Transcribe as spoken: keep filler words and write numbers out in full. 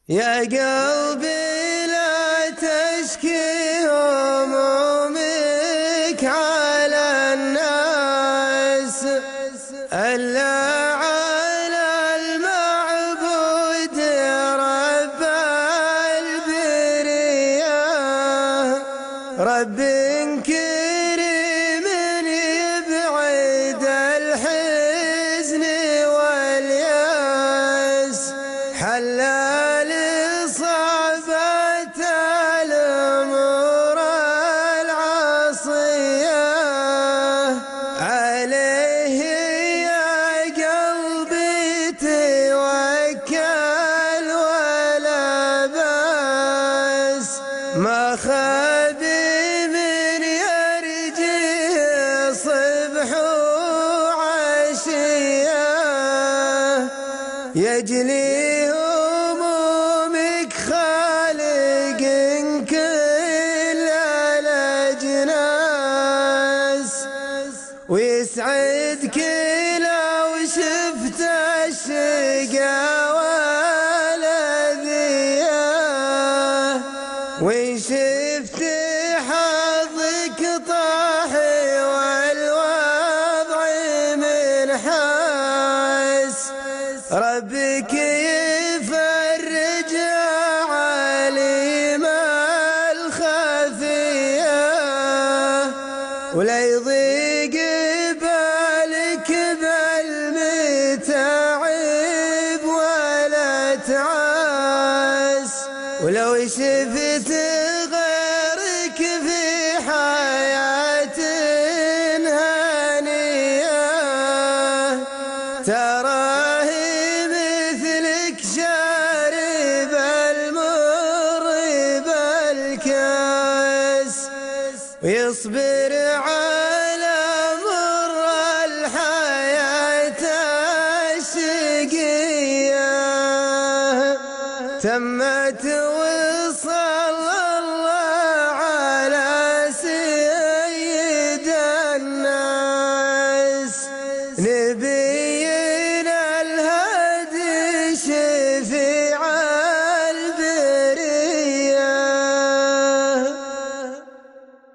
يا قلبي لا تشكي همومك على الناس إلا على المعبود رب البرية. رب كريم يبعد الحزن والياس، حلال صعبة الأمور العصية. عليه يا قلبي توكل ولا بأس، ما خادم يرجي صبح وعشية. يجلي همومك خالق كل الأجناس، ويسعدك لو شفت الشقاوة والأذية، وإن شفت حظك طاحي والوضع منحاس. ربك يفرج عليم الخفية، ولا يضيق بالك بالمتاعب ولا تعاس. ولو شفت غيرك في حياة هانية، تراه مثلك شارب المر بالكاس، ويصبر على مر الحياة الشقية. تمت